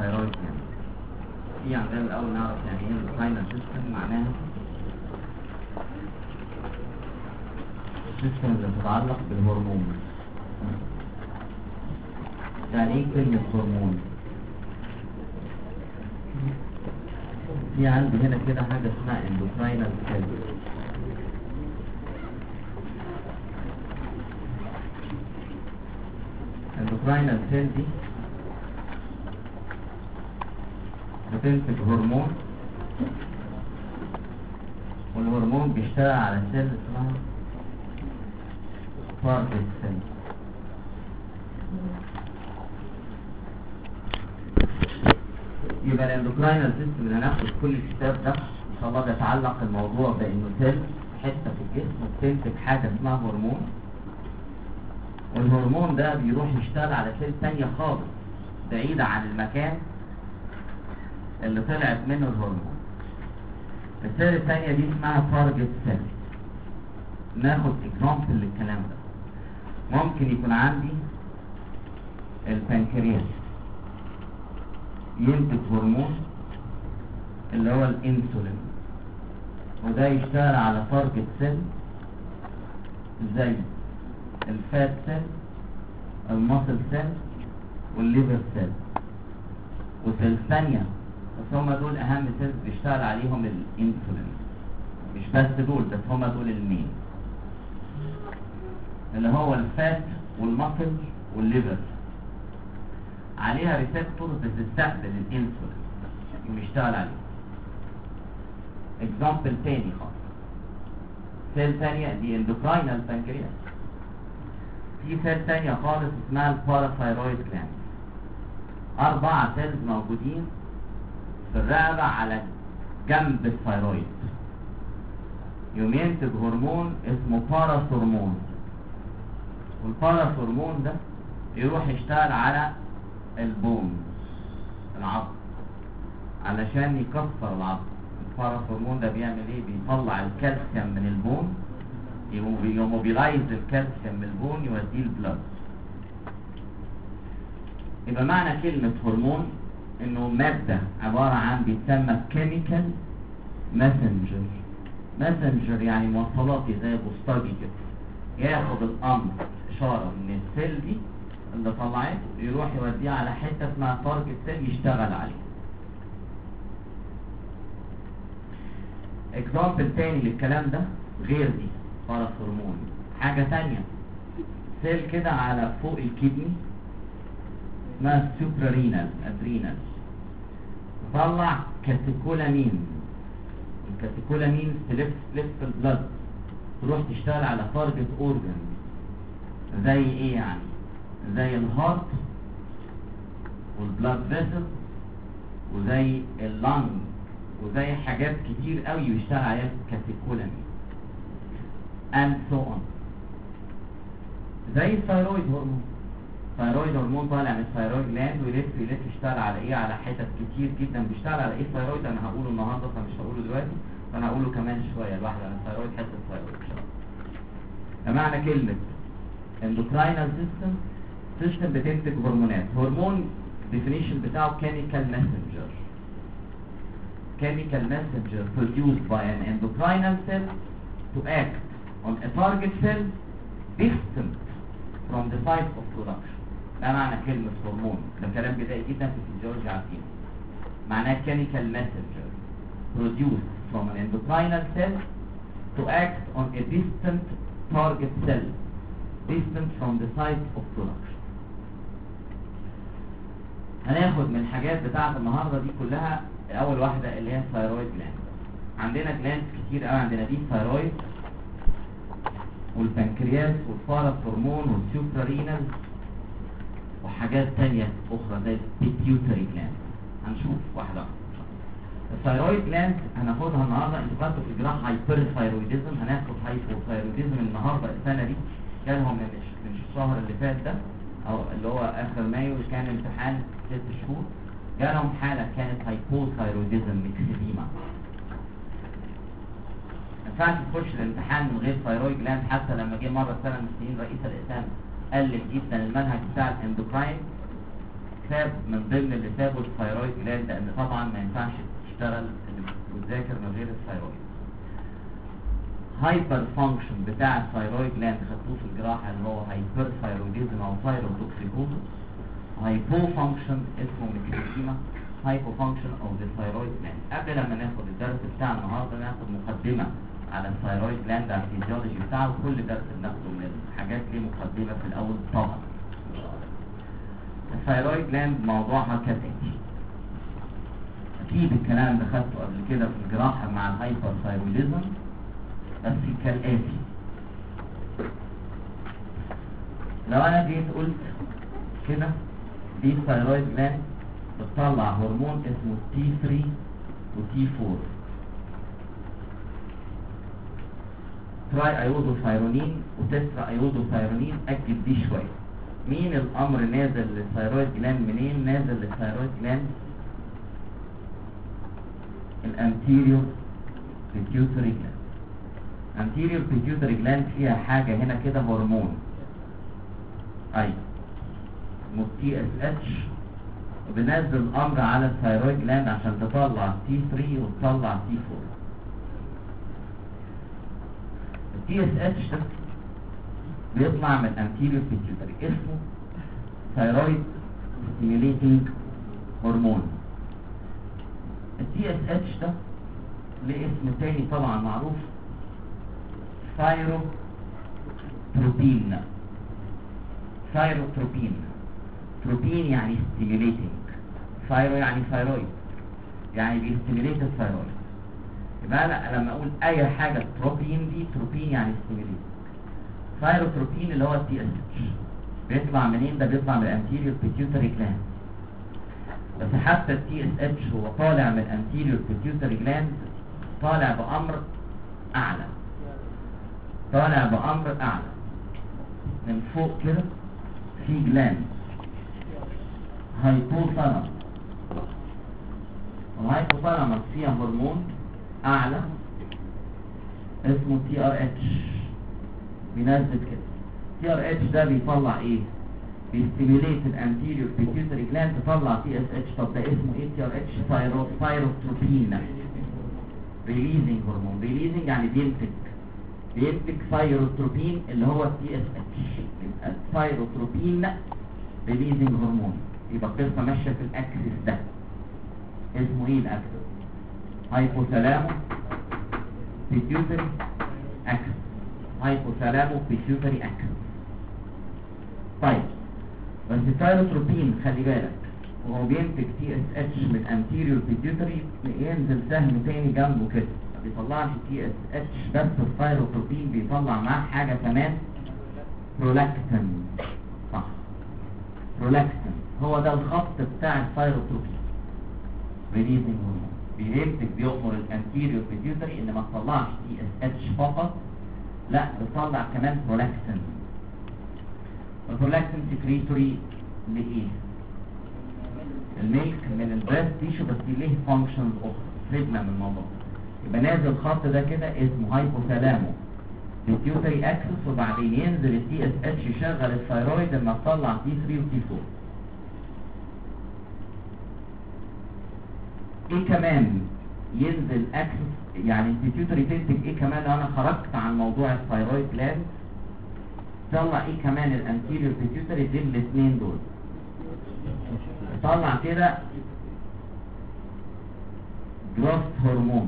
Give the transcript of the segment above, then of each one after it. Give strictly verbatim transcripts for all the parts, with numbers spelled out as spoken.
ثايرويد يعني. في عندنا الاول نعرف يعني ايه الاندوكراينال سيستم. معناها السيستم اللي بتتعلق بالهرمون. يعني ايه كلمة هرمون؟ في عندي هنا كده حاجة اسمها اندوكراينال سيل. اندوكراينال سيل دي بتنتج هرمون، والهرمون بيشتغل على سيل اسمها تارجت سيل. يبقى الاندوكراينال سيستم اللي هناخد كل الكتاب ده ان شاء الله بيتعلق الموضوع بانه سيل حته في الجسم بتنتج حاجه اسمها هرمون، والهرمون ده بيروح يشتغل على سيل ثانيه خالص بعيده عن المكان اللي طلعت منه الهرمون. السيل الثانيه دي اسمها تارجت سيل. ناخد اكزامبل للكلام ده. ممكن يكون عندي البنكرياس ينتج هرمون اللي هو الانسولين، وده يشتغل على تارجت سيل زي الفات سيل، الماسل سيل، والليفر سيل، وسيل ثانيه بس هم دول اهم سيلز بيشتغل عليهم الانسولين. مش بس دول، بس هم دول المين، اللي هو الفات والماسل والليفر، عليها ريسبتور بتستقبل الانسولين ويشتغل عليه. اكزامبل تاني خالص، سيل تانية دي اندوكراينال بانكرياس. في سيل تانية خالص اسمها الباراثايرويد جلاند. أربعة سيلز موجودين في الرقبة على جنب الثايرويد، يوم ينتج هرمون اسمه باراثورمون، والباراثورمون ده يروح يشتغل على البون العظم علشان يكسر العظم. الباراثورمون ده بيعمل ايه؟ بيطلع الكالسيوم من البون، يموبيلايز الكالسيوم من البون يوديه البلد. يبقى معنى كلمة هرمون انه مادة عبارة عن بيتسمى كيميكال ماسنجر. ماسنجر يعني موصلاتي زي بوسطجي كده، ياخد الامر اشارة من السيل دي اللي طلعته يروح يوديه على حتة اسمها تارجت سيل يشتغل عليه. اكزامبل تاني للكلام ده غير دي باراثورمون، حاجة تانية سيل كده على فوق الكدني اسمها سوبرارينال ادرينال، تطلع كاتيكولامين. الكاتيكولامين تلف تلف البلد تروح تشتغل على تارجت اورجن زي ايه يعني؟ زي الهارت والبلاد فيسل وزي اللنج وزي حاجات كتير قوي بيشتغل عليها كاتيكولامين and so on. زي الثايرويد هرمون. الثايرويد هرمون طالع من الثايرويد جلاند ويلف يلف يشتغل على ايه؟ على حتت كتير جدا. بيشتغل على ايه الثايرويد؟ انا هقوله النهارده فمش هقوله دلوقتي، فانا هقوله كمان شويه لوحده عن الثايرويد، حته الثايرويد ان شاء الله. فمعنى كلمه اندوكراينال سيستم، سيستم بتنتج هرمونات. هرمون definition بتاعه chemical messenger. chemical messenger produced by an endocrine cell to act on a target cell distant from the site of production. ده معنى كلمة هرمون. ده كلام بدائي جدا في الفيزيولوجي عارفينه. معناه chemical messenger produced from an endocrine cell to act on a distant target cell distant from the site of production. هناخد من الحاجات بتاعت النهارده دي كلها اول واحده اللي هي الثايرويد جلاند. عندنا جلاند كتير قوي، عندنا دي الثايرويد والبنكرياس والباراثورمون والسوبرارينال وحاجات تانية اخرى زي البيتيوتري جلاند. هنشوف واحده واحده. الثايرويد جلاند هناخدها النهارده. انتوا خدتوا في الجراحه هايبرثايرويدزم، هناخد هايبوثايرويدزم النهارده. السنه دي جالهم من من الشهر اللي فات ده او اللي هو اخر مايو كان امتحان ست شهور، جالهم حاله كانت هايبوثايرويدزم ميكسيديما. ما ينفعش تخش الامتحان من غير ثايرويد جلاند. حتى لما جه مره سنه من السنين رئيس الاقسام قلل جدا المنهج بتاع الاندوكراين ساب من ضمن اللي سابه الثايرويد جلاند، لان طبعا ما ينفعش تشتغل وتذاكر من غير الثايرويد. هايبر فانكشن بتاع الثايرويد جلاند خدتوه في الجراحه اللي هو هايبر ثايرويديزم او ثايروتوكسيكوزس. هايبو فانكشن اسمه ميكروسيما هايبو فانكشن او ذا ثايرويد جلاند. قبل لما ناخد الدرس بتاع النهارده ناخد مقدمه على الثايرويد جلاند، على الفيزيولوجي بتاعه، وكل درس بناخده من الحاجات ليه مقدمه في الاول طبعا. الثايرويد جلاند موضوعها كالاتي. اكيد الكلام ده خدته قبل كده في الجراحه مع الهايبر ثايرويديزم، بس كالاتي. لو انا جيت قلت كده دي الثايرويد جلاند بتطلع هرمون اسمه تي ثري وتي فور، تراي ايودوثايرونين وتترا ايودوثايرونين. اكد دي شويه. مين الامر نازل للثايرويد جلاند منين؟ نازل للثايرويد جلاند الانتيريور بيتيوتري جلاند. anterior pituitary gland فيها حاجة هنا كده هرمون اي اسمه تي اس اتش، وبنزل امر على الثايرويد جلاند عشان تطلع تي ثري وتطلع تي فور. التي اس اتش ده بيطلع من anterior pituitary، اسمه ثايرويد stimulating هرمون. التي اس اتش ده ليه اسم تاني طبعا معروف، ثايروتروبين. ثايروتروبين، تروبين يعني ستيميليتنج، ثايرو يعني ثايرويد، يعني بيستيميليت الثايرويد. يبقى انا لما اقول اي حاجه تروبين دي، تروبين يعني ستيميليت. ثايروتروبين اللي هو التي اس اتش بيطلع منين؟ ده بيطلع من الانتيريور بيتيوتري جلاند. بس حتى التي اس اتش هو طالع من الانتيريور بيتيوتري جلاند طالع بامر اعلى، طالع بأمر أعلى من فوق كده في جلاند هايبوثالاموس. والهايبوثالاموس فيها هرمون أعلى اسمه تي ار اتش بينزل كده. تي ار اتش ده بيطلع ايه؟ بيستيميليت الانتيريور بيتيوتري جلاند تطلع تي اس اتش. طب ده اسمه ايه؟ تي ار اتش ثايروتروبين ريليزنج هرمون. ريليزنج يعني بينتج بينتج ثايروتروبين اللي هو التي اس اتش. الثايروتروبين ريليزنج هرمون. يبقى القصه ماشيه في الاكسس ده. اسمه ايه الاكسس؟ هايبوثالامو بيتيوتري اكسس. هايبوثالامو بيتيوتري اكسس. طيب بس الثايروتروبين خلي بالك وهو بينتج تي اس اتش من انتيريور بيتيوتري ينزل سهم تاني جنبه كده، ما بيطلعش تي اس اتش بس. الثايروتروبين بيطلع معاه حاجه كمان، برولاكتين. صح، برولاكتين هو ده الخط بتاع الثايروتروبين ريليزنج هرمون. بينتج بيأمر الانتيريور بيتيوتري ان ما تطلعش تي اس اتش فقط، لا بتطلع كمان برولاكتين. البرولاكتين سكريتوري لايه؟ الميلك من البريست تيشو، بس ليه فانكشنز اخرى سيبنا من الموضوع. يبقى نازل الخط ده كده اسمه هايبوثالامو بيتيوتري اكسس، وبعدين ينزل التي اس اتش يشغل الثايرويد لما تطلع تي ثري وتي فور. ايه كمان ينزل اكسس؟ يعني البيتيوتري تنتج ايه كمان لو انا خرجت عن موضوع الثايرويد جلاند؟ طلع ايه كمان الانتيريور بيتيوتري دي الاثنين دول؟ طلع كده جروث هرمون.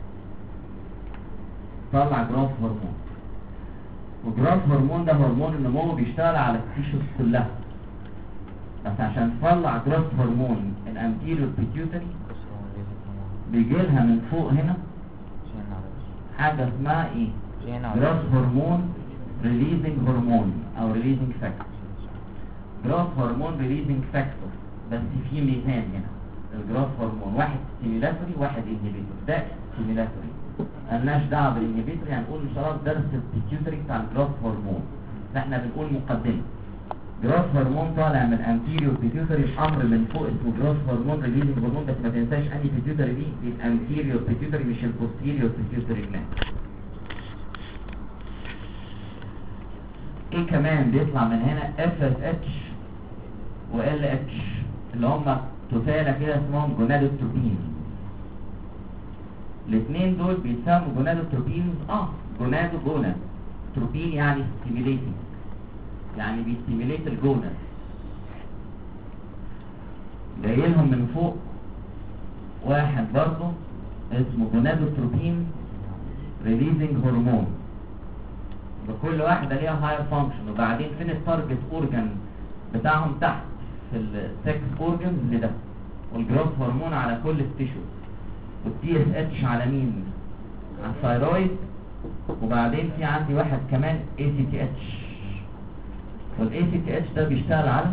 طلع جروث هرمون. وجروث هرمون ده هرمون النمو بيشتغل على التيشوز كلها. بس عشان تطلع جروث هرمون الانتيريور بيتيوتري بيجي لها من فوق هنا حاجه اسمها ايه؟ جروث هرمون ريليزنج هرمون او ريليزنج فاكتور. جروث هرمون ريليزنج فاكتور، بس في ميزان هنا. الجروث هرمون واحد ستيميلاتوري واحد انهبيتور. ده ستيميلاتوري مالناش دعوه بالانهبيتوري، هنقول ان شاء الله درس البيتيوتري بتاع الجروث هرمون. فاحنا بنقول مقدمه. جروث هرمون طالع من انتيريور بيتيوتري، امر من فوق اسمه جروث هرمون ريليزنج هرمون. بس ما تنساش انهي بيتيوتري دي؟ دي الانتيريور بيتيوتري مش البوستيريور بيتيوتري جلاند. ايه كمان بيطلع من هنا؟ اف اس اتش و ال اتش اللي هم تفالة كده اسمهم جونادوتروبين. الاثنين دول بيسموا جونادوتروبينز. اه جونادو جوناد، تروبين يعني ستيميليتنج، يعني بيستيميليت الجوناد. جاي لهم من فوق واحد برضه اسمه جونادوتروبين ريليزنج هرمون، وكل واحدة ليها هاير فانكشن. وبعدين فين التارجت اورجان بتاعهم؟ تحت في السكس اورجانز اللي ده، والجروث هرمون على كل التيشو، والتي اس اتش على مين؟ على الثايرويد. وبعدين في عندي واحد كمان اي سي تي اتش، والاي سي تي اتش ده بيشتغل على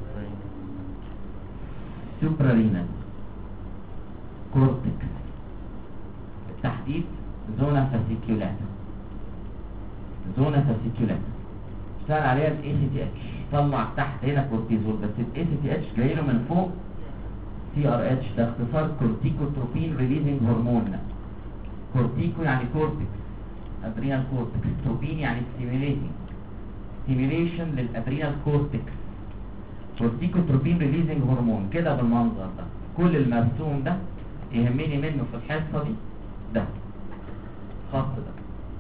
سوبرارينال كورتكس، بالتحديد زونا فاسيكيولاتا. زونا فاسيكيولاتا اشتغل عليها الاي سي تي اتش، طلع تحت هنا كورتيزول، بس الاي سي تي اتش جاي له من فوق سي ار اتش، ده اختصار كورتيكوتروبين ريليزنج هرمون. كورتيكو يعني كورتكس، ادرينال كورتكس، تروبين يعني ستيميليتنج، ستيميليشن للادرينال كورتكس. كورتيكوتروبين ريليزنج هرمون كده بالمنظر ده. كل المرسوم ده يهمني منه في الحصه دي ده خط ده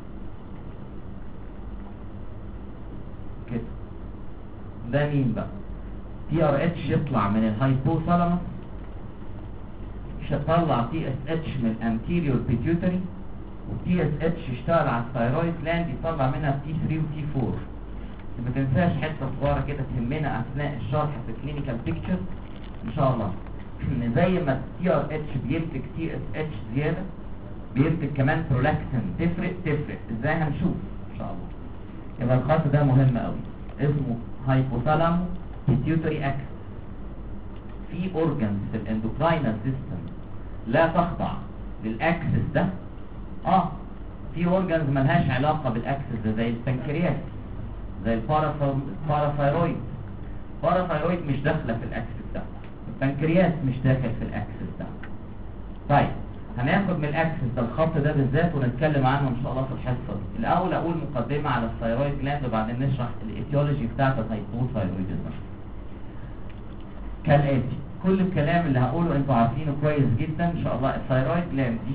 كده. ده مين بقى؟ تي ار اتش يطلع من الهايبوثالاموس، يطلع تي اس اتش من الانتيريور بيتيوتري، والتي اس اتش يشتغل على الثايرويد لاند، يطلع منها تي ثري وتي فور. ما تنساش حته صغيره كده تهمنا اثناء الشرح في الكلينيكال بيكتشر ان شاء الله، ان زي ما التي ار اتش بينتج تي اس اتش زياده، بينتج كمان برولاكتين. تفرق تفرق ازاي؟ هنشوف ان شاء الله. يبقى الخط ده مهم قوي، اسمه هايبوثالامو بيتيوتري اكس. في اورجانز في الاندوكراينال سيستم لا تخضع للاكسس ده. اه في اورجانز ملهاش علاقه بالاكسس ده، زي البنكرياس، زي الباراثايرويد. الباراثايرويد مش داخله في الاكسس ده، البنكرياس مش داخل في الاكسس ده. طيب هناخد من الاكسس ده الخط ده بالذات ونتكلم عنه ان شاء الله في الحصه دي. الاول اقول مقدمه على الثايرويد جلاند، وبعدين نشرح الايتيولوجي بتاعت الهايبوثايرويدزم كالاتي. كل الكلام اللي هقوله انتوا عارفينه كويس جدا ان شاء الله. الثايرويد جلاند دي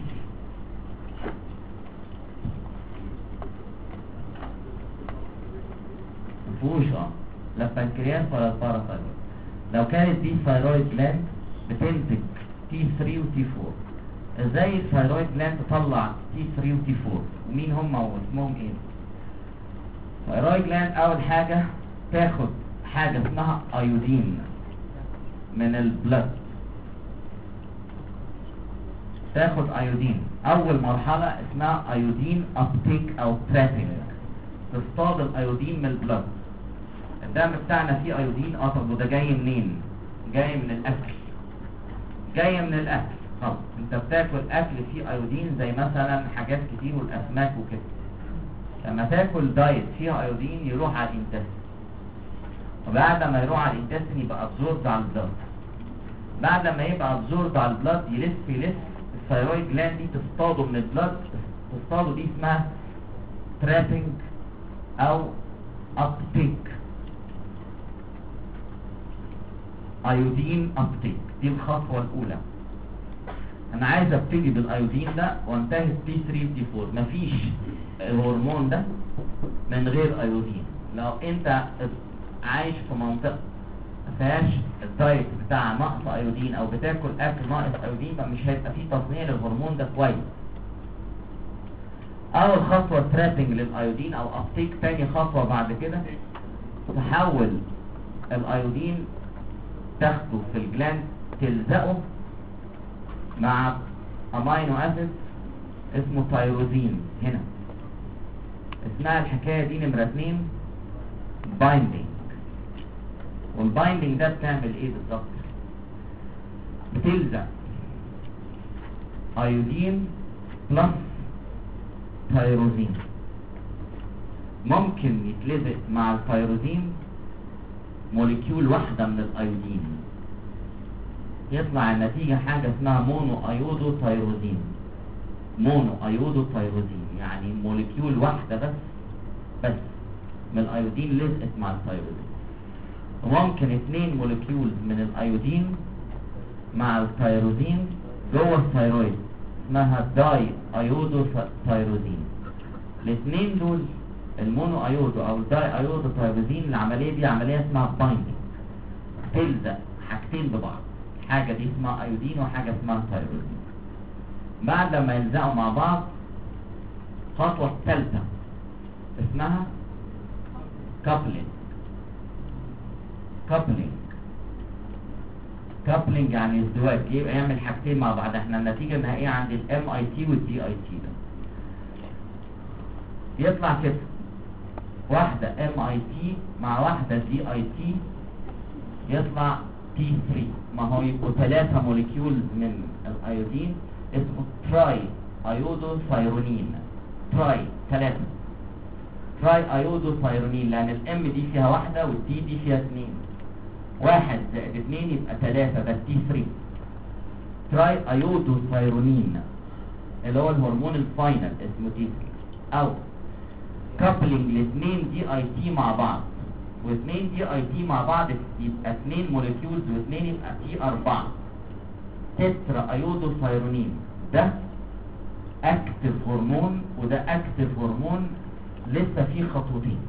مفهوش اه لا بنكرياس ولا الباراثايرويد. لو كانت دي ثايرويد جلاند بتنتج تي ثري وتي فور. ازاي الثايرويد جلاند تطلع تي ثري وتي فور؟ ومين هم واسمهم ايه؟ الثايرويد جلاند اول حاجه تاخد حاجه اسمها ايودين من البلد، تاخد ايودين. اول مرحله اسمها ايودين ابتيك او ترابينج، تصطاد الايودين من البلد. الدم بتاعنا فيه ايودين. اه طب وده جاي منين؟ جاي من الاكل، جاي من الاكل. خلاص انت بتاكل اكل فيه ايودين زي مثلا حاجات كتير والاسماك وكده. لما تاكل دايت فيها ايودين يروح على الانتستين، وبعد ما يروح على الانتستين يبقى ابزورد على البلد. بعد ما يبقى ابزورد على البلد يلف يلف الثايرويد جلاند دي تصطاده من البلد. تصطاده دي اسمها ترابينج او ابتيك، ايودين ابتيك. دي الخطوه الاولى. انا عايز ابتدي بالايودين ده وانتهي بي ثري وتي فور. مفيش الهرمون ده من غير ايودين. لو انت عايش في منطقه ما فيهاش الدايت بتاع نقص ايودين او بتاكل اكل ناقص ايودين، مش هيبقى فيه تصنيع للهرمون ده كويس. اول خطوه ترابينج للايودين او ابتيك. تاني خطوه بعد كده تحول الايودين، تاخده في الجلاند تلزقه مع امينو اسيد اسمه تايروزين. هنا اسمها الحكايه دي نمره اتنين بايندينج. والبايندينج ده بتعمل ايه بالظبط؟ بتلزق ايودين بلس تايروزين. ممكن يتلزق مع التايروزين موليكيول واحده من الايودين، يطلع النتيجه حاجه اسمها مونو ايودو تايروزين. مونو ايودو تايروزين يعني موليكيول واحده بس بس من الايودين لزقت مع التايروزين. وممكن اتنين مولكيولز من الايودين مع الثيروزين جوه الثيرويد اسمها داي ايودو ثيروزين. الاثنين دول المونو ايودو او الداي ايودو ثيروزين، العمليه دي عمليه اسمها بايندينج، تلزق حاجتين ببعض، حاجه دي اسمها ايودين وحاجه اسمها ثيروزين. بعد لما يلزقوا مع بعض الخطوه الثالثه اسمها كابلينج. كابلينج كابلينج يعني ازدواج، يبقى يعمل حاجتين مع بعض. احنا النتيجه النهائيه عند الام اي تي والدي اي تي ده يطلع كده، واحده ام اي تي مع واحده دي اي تي يطلع تي ثلاثة. ما هو يبقوا ثلاثه موليكيولز من الايودين اسمه تراي ايودو ثيرونين. تراي ثلاثه، تراي ايودو ثيرونين، لان الام دي فيها واحده والتي دي فيها اثنين، واحد زائد اثنين يبقى ثلاثة، ده تي ثلاثة. تراي ايودو ثيرونين اللي هو الهرمون الفاينل اسمه تي ثلاثة. او كابلينج لاثنين دي اي تي مع بعض، واثنين دي اي تي مع بعض يبقى اثنين موليكيولز واثنين يبقى تي أربعة، تترا ايودو ثيرونين. ده اكتف هرمون وده اكتف هرمون، لسه فيه خطوتين.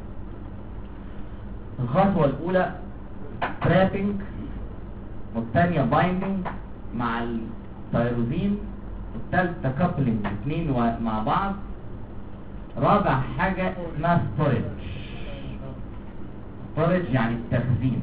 الخطوة الاولى ترابينج، والثانية بايندينج مع الثيروزين، والثالثة كابلينج اثنين مع بعض، رابع حاجة اسمها ستورج. ستورج يعني التخزين.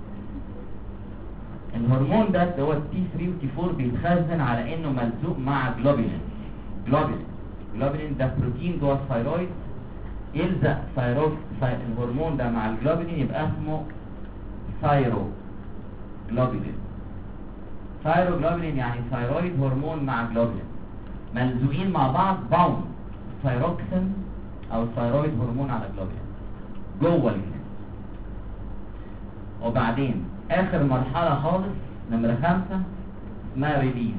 الهرمون ده اللي هو التي ثلاثة والتي أربعة بيتخزن على انه ملزوق مع جلوبولين. جلوبولين جلوبولين ده بروتين جوه الثيرويد، يلزق ثيرويد الهرمون ده مع الجلوبولين يبقى اسمه ثايرو جلوبولين. ثايرو جلوبولين يعني ثيرويد هرمون مع جلوبولين ملزوقين مع بعض، باوند ثيروكسين او ثيرويد هرمون على جلوبولين جوه الجسم. وبعدين اخر مرحله خالص نمره خمسة اسمها ريليز،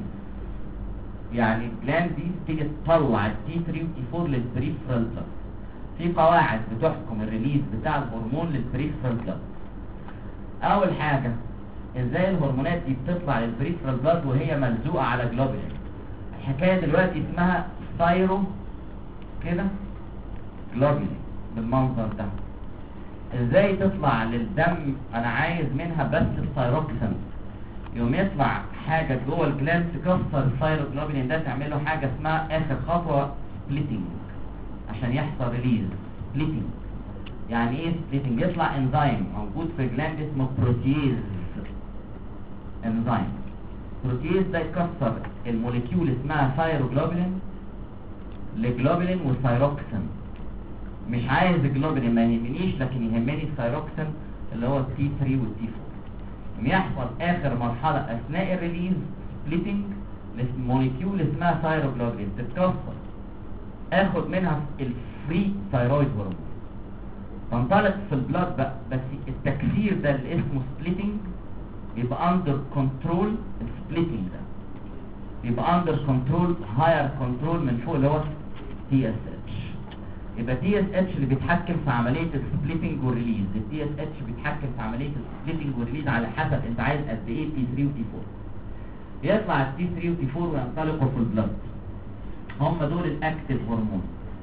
يعني الجلاند دي تيجي تطلع التي ثلاثة والتي أربعة للبريفرال بلاد. في قواعد بتحكم الريليز بتاع الهرمون للبريفرال بلاد. اول حاجه ازاي الهرمونات دي بتطلع للبريفرال بلاد وهي ملزوقه على جلوبولين. الحكايه دلوقتي اسمها ثايرو كده جلوبولين بالمنظر ده. ازاي تطلع للدم؟ انا عايز منها بس الثايروكسين، يوم يطلع حاجه جوه الجلاند تكسر الثايروجلوبولين ده، تعمل له حاجه اسمها اخر خطوه سبليتنج عشان يحصل ريليز. سبليتنج يعني ايه سبليتنج؟ يطلع انزيم موجود في الجلاند اسمه بروتيز انزيم. بروتيز ده يكسر الموليكيول اسمها ثايروجلوبولين لجلوبولين وثايروكسين. مش عايز الجلوبولين ما يهمنيش، لكن يهمني الثايروكسين اللي هو التي ثلاثة والتي أربعة. يحصل اخر مرحله اثناء الريليز سبليتنج لموليكيول اسمها ثايروجلوبولين تتكسر، اخد منها الفري ثايرويد هرمون تنطلق في البلاد بقى. بس التكسير ده اللي اسمه سبليتنج يبقى اندر كنترول. السبليتنج ده يبقى اندر كنترول، هاير كنترول من فوق اللي هو تي اس اتش. يبقى تي اس اتش اللي بيتحكم في عمليه السبليتنج والريليز. التي اس اتش بيتحكم في عمليه السبليتنج والريليز على حسب انت عايز قد ايه تي ثلاثة وتي أربعة. يطلع التي ثلاثة وتي أربعة وينطلقوا في البلاد، هم دول الاكتيف هرمون.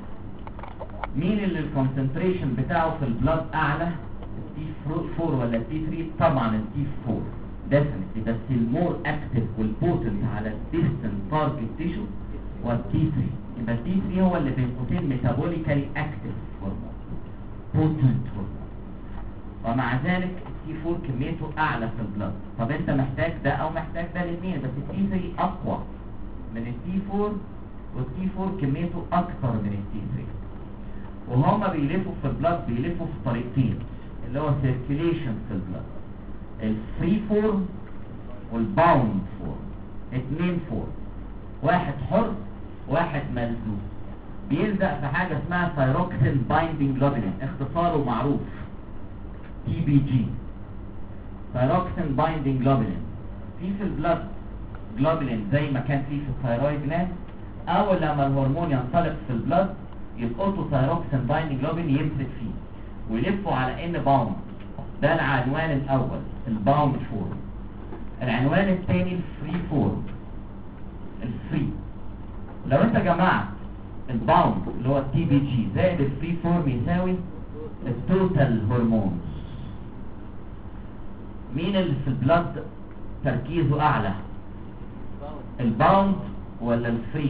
مين اللي الكونسنتريشن بتاعه في البلاد اعلى، التي أربعة ولا التي ثلاثة؟ طبعا التي أربعة ديفينتلي، بس المور اكتيف والبوتنت على الديستنت تارجت تيشو والتي ثلاثة. يبقى التي ثلاثة هو اللي بين قوسين ميتابوليكالي اكتيف هرمون، بوتنت هرمون، ومع ذلك التي أربعة كميته اعلى في البلاد. طب انت محتاج ده او محتاج ده الاثنين، بس التي ثلاثة اقوى من التي أربعة، والتي أربعة كميته اكتر من التي ثلاثة. وهما بيلفوا في البلاد بيلفوا في طريقتين اللي هو سيركيليشن في البلاد، الفري فورم والباوند فورم. اتنين فورم، واحد حر واحد ملزوم. بيلزق في حاجه اسمها ثايروكسين بايندينج جلوبولين، اختصاره معروف تي بي جي، ثايروكسين بايندينج جلوبولين. في في البلاد جلوبولين زي ما كان في في الثايرويد جلاند. اول لما الهرمون ينطلق في البلاد يلقطوا ثايروكسين بايندينج جلوبولين يمسك فيه ويلفوا على ان باوند ده العنوان الاول الباوند فورم. العنوان الثاني الفري فورم. الفري لو انت جمعت الباوند اللي هو التي بي جي زائد الفري فورم يساوي التوتال هرمونز. مين اللي في البلد تركيزه اعلى؟ الباوند ولا الفري؟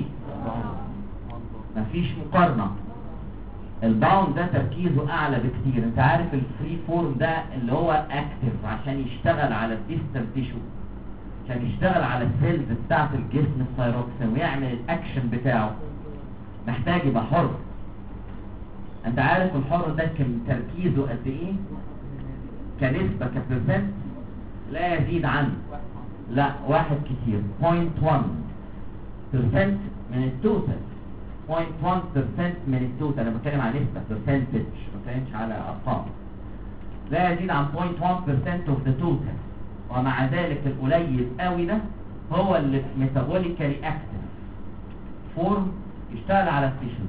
مفيش مقارنة. الباوند ده تركيزه اعلى بكتير. انت عارف الفري فورم ده اللي هو اكتف عشان يشتغل على الديستال تيشو، عشان يشتغل على السيلز بتاعت الجسم الثايروكسين ويعمل الاكشن بتاعه محتاج يبقى حر. انت عارف الحر ده كم تركيزه قد ايه كنسبة كبرسنت؟ لا يزيد عن لا واحد كتير صفر فاصلة واحد برسنت من التوتال. صفر فاصلة واحد برسنت من التوتال. انا بتكلم عن نسبة برسنتج، ما بتكلمش على ارقام. لا يزيد عن صفر فاصلة واحد برسنت اوف ذا توتال. ومع ذلك القليل قوي ده هو اللي ميتابوليكالي اكتف فورم يشتغل على التيشوز.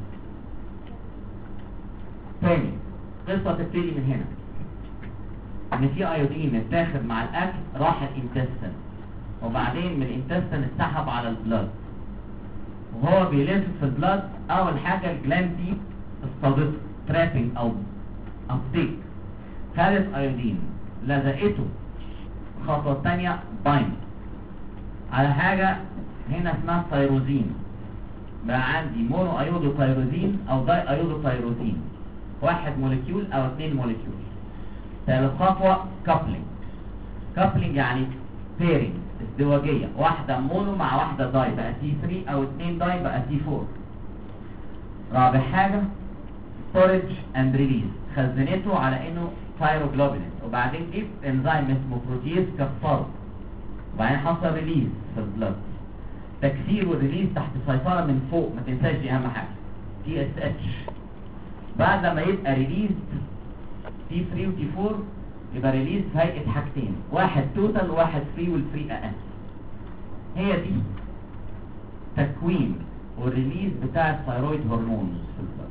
تاني قصة تبتدي من هنا، ان في ايودين اتاخد مع الاكل راح الانتستين، وبعدين من الانتستين اتسحب على البلاد، وهو بيلف في البلاد اول حاجة الجلاند دي اصطادته ترابنج او ابتيك، خدت ايودين لزقته. الخطوة الثانية بايند على حاجة هنا اسمها ثايروزين. بقى عندي مونو ايودو ثايروزين او داي ايودو ثايروزين، واحد موليكيول او اثنين موليكيول. ثالث خطوة كابلينج. كابلينج يعني بيرنج، ازدواجية، واحدة مونو مع واحدة داي بقى تي ثلاثة او اثنين داي بقى تي أربعة. رابع حاجة ستورج اند ريليز، خزنته على انه ثايروجلوبولين، وبعدين جيب انزيم اسمه بروتيز كسره، وبعدين حصل ريليز في البلد. تكسير والريليز تحت سيطرة من فوق، ما تنساش دي اهم حاجة، تي اس اتش. بعد ما يبقى ريليز تي ثلاثة وتي أربعة يبقى ريليز في هيئة حاجتين، واحد توتال وواحد فري، والفري اقل. هي دي تكوين والريليز بتاع الثايرويد هرمونز في البلد.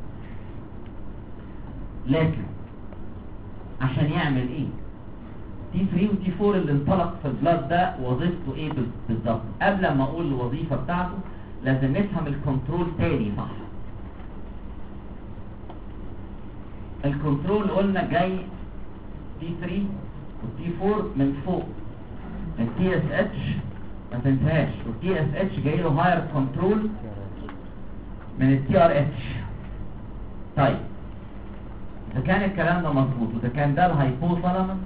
لكن عشان يعمل ايه تي ثلاثة وتي أربعة اللي انطلق في البلاد ده وظيفته ايه بالظبط؟ قبل ما اقول الوظيفة بتاعته لازم نفهم الكنترول تاني صح. الكنترول قلنا جاي تي ثلاثة وتي أربعة من فوق، التي اس اتش ما تنساش، والتي اس اتش جاي له هاير كنترول من التي ار اتش. طيب اذا كان الكلام ده مظبوط واذا كان ده الهايبوثالاموس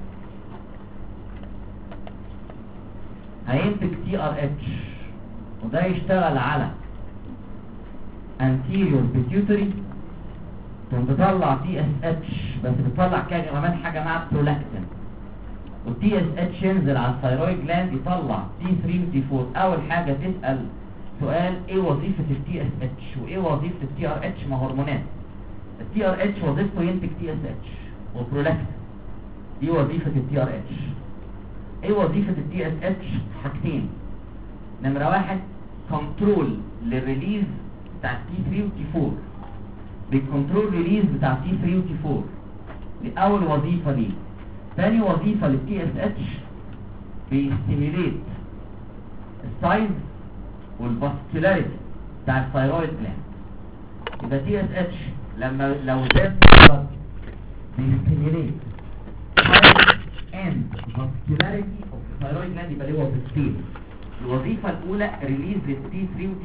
هينتج تي ار اتش، وده يشتغل على anterior pituitary، ثم بتطلع تي اس اتش، بس بتطلع كمان حاجه مع برولاكتين، والتي اس اتش ينزل على الثايرويد جلاند يطلع تي ثلاثة وتي أربعة. اول حاجه تسال سؤال ايه وظيفه التي اس اتش وايه وظيفه التي ار اتش؟ ما هرمونات. التي ار اتش وظيفته ينتج تي اس اتش وبرولاكتين، دي وظيفه التي ار اتش. ايه وظيفه التي اس اتش؟ حاجتين. نمره واحد كنترول للريليز بتاع تي ثلاثة وتي أربعة، بالكنترول ريليز بتاع تي ثلاثة وتي أربعة، دي اول وظيفه ليه. ثاني وظيفه للتي اس اتش بيستيميليت السايز والفاسكولاريتي بتاع الثايرويد جلاند. يبقى تي اس اتش لما لو زاد بيستيميليت سايز اند فاسكولاريتي اوف الثايرويد جلاند، يبقى ليه وظيفتين. الوظيفه الاولى ريليز للتي ثلاثة